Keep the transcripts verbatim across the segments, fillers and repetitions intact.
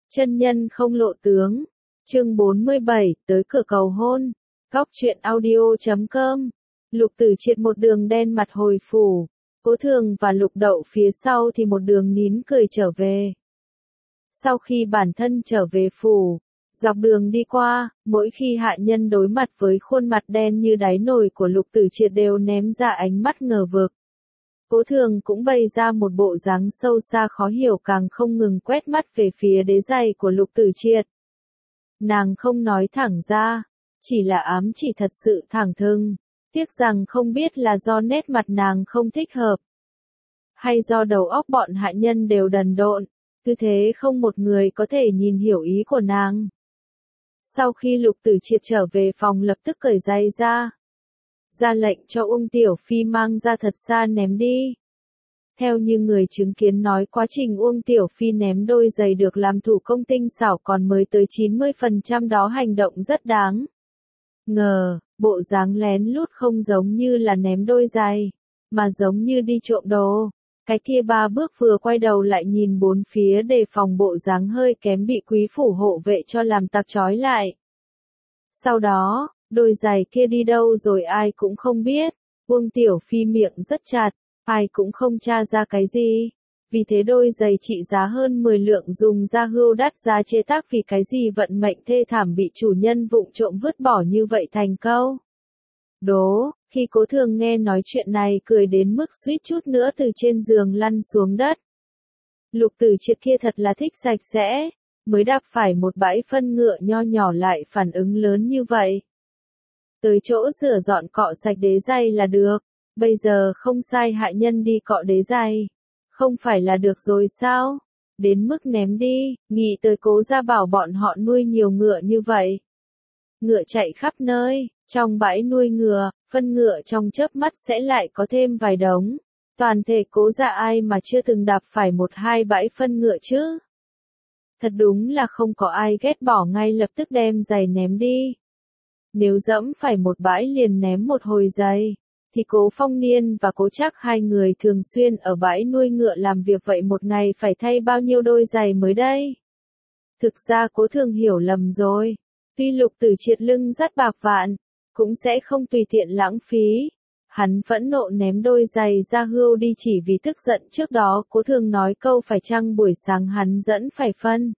Chân nhân không lộ tướng. Chương bốn mươi bảy, tới cửa cầu hôn. Góc truyện audio chấm com. Lục Tử Triệt một đường đen mặt hồi phủ. Cố Thường và Lục Đậu phía sau thì một đường nín cười trở về. Sau khi bản thân trở về phủ, dọc đường đi qua, mỗi khi hạ nhân đối mặt với khuôn mặt đen như đáy nồi của Lục Tử Triệt đều ném ra ánh mắt ngờ vực. Cố Thường cũng bày ra một bộ dáng sâu xa khó hiểu, càng không ngừng quét mắt về phía đế giày của Lục Tử Triệt. Nàng không nói thẳng ra, chỉ là ám chỉ thật sự thẳng thừng, tiếc rằng không biết là do nét mặt nàng không thích hợp, hay do đầu óc bọn hạ nhân đều đần độn, cứ thế không một người có thể nhìn hiểu ý của nàng. Sau khi Lục Tử Triệt trở về phòng lập tức cởi giày ra, ra lệnh cho Uông Tiểu Phi mang ra thật xa ném đi. Theo như người chứng kiến nói, quá trình Uông Tiểu Phi ném đôi giày được làm thủ công tinh xảo còn mới tới chín mươi phần trăm đó, hành động rất đáng ngờ, bộ dáng lén lút không giống như là ném đôi giày, mà giống như đi trộm đồ. Cái kia ba bước vừa quay đầu lại nhìn bốn phía đề phòng bộ dáng hơi kém bị quý phủ hộ vệ cho làm tặc trói lại. Sau đó, đôi giày kia đi đâu rồi ai cũng không biết. Uông Tiểu Phi miệng rất chặt, ai cũng không tra ra cái gì. Vì thế đôi giày trị giá hơn mười lượng dùng da hươu đắt giá chế tác, vì cái gì vận mệnh thê thảm bị chủ nhân vụng trộm vứt bỏ như vậy thành câu đố. Khi Cố Thường nghe nói chuyện này cười đến mức suýt chút nữa từ trên giường lăn xuống đất. Lục Tử Triệt kia thật là thích sạch sẽ, mới đạp phải một bãi phân ngựa nho nhỏ lại phản ứng lớn như vậy. Tới chỗ rửa dọn cọ sạch đế giày là được, bây giờ không sai hạ nhân đi cọ đế giày, không phải là được rồi sao? Đến mức ném đi, nghĩ tới Cố gia bảo bọn họ nuôi nhiều ngựa như vậy. Ngựa chạy khắp nơi, trong bãi nuôi ngựa, phân ngựa trong chớp mắt sẽ lại có thêm vài đống. Toàn thể Cố gia ai mà chưa từng đạp phải một hai bãi phân ngựa chứ? Thật đúng là không có ai ghét bỏ ngay lập tức đem giày ném đi. Nếu dẫm phải một bãi liền ném một hồi giày, thì Cố Phong Niên và Cố Trác hai người thường xuyên ở bãi nuôi ngựa làm việc vậy một ngày phải thay bao nhiêu đôi giày mới đây? Thực ra Cố Thường hiểu lầm rồi. Tuy Lục Tử Triệt lưng dắt bạc vạn, cũng sẽ không tùy tiện lãng phí. Hắn phẫn nộ ném đôi giày da hươu đi chỉ vì tức giận trước đó Cố Thường nói câu phải chăng buổi sáng hắn dẫn phải phân.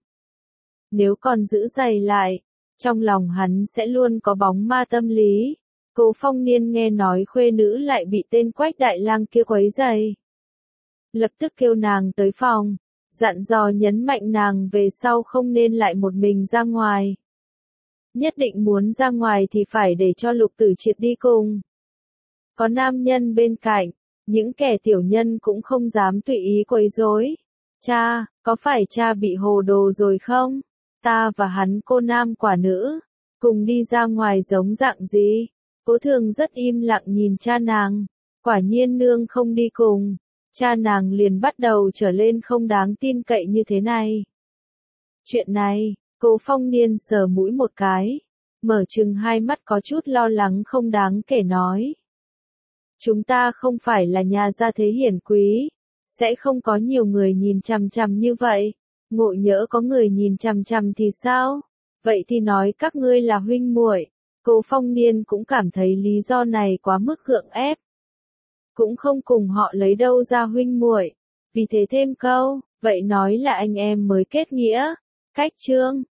Nếu còn giữ giày lại, trong lòng hắn sẽ luôn có bóng ma tâm lý. Cố Phong Niên nghe nói khuê nữ lại bị tên Quách Đại Lang kia quấy giày, lập tức kêu nàng tới phòng, dặn dò nhấn mạnh nàng về sau không nên lại một mình ra ngoài. Nhất định muốn ra ngoài thì phải để cho Lục Tử Triệt đi cùng. Có nam nhân bên cạnh, những kẻ tiểu nhân cũng không dám tùy ý quấy rối. Cha, có phải cha bị hồ đồ rồi không? Ta và hắn cô nam quả nữ, cùng đi ra ngoài giống dạng gì? Cố Thường rất im lặng nhìn cha nàng, quả nhiên nương không đi cùng, cha nàng liền bắt đầu trở lên không đáng tin cậy như thế này. Chuyện này, Cố Phong Niên sờ mũi một cái, mở trừng hai mắt có chút lo lắng không đáng kể nói. Chúng ta không phải là nhà gia thế hiển quý, sẽ không có nhiều người nhìn chằm chằm như vậy, ngộ nhỡ có người nhìn chằm chằm thì sao? Vậy thì nói các ngươi là huynh muội. Cố Phong Niên cũng cảm thấy lý do này quá mức gượng ép. Cũng không cùng họ lấy đâu ra huynh muội, vì thế thêm câu, vậy nói là anh em mới kết nghĩa. Cách chương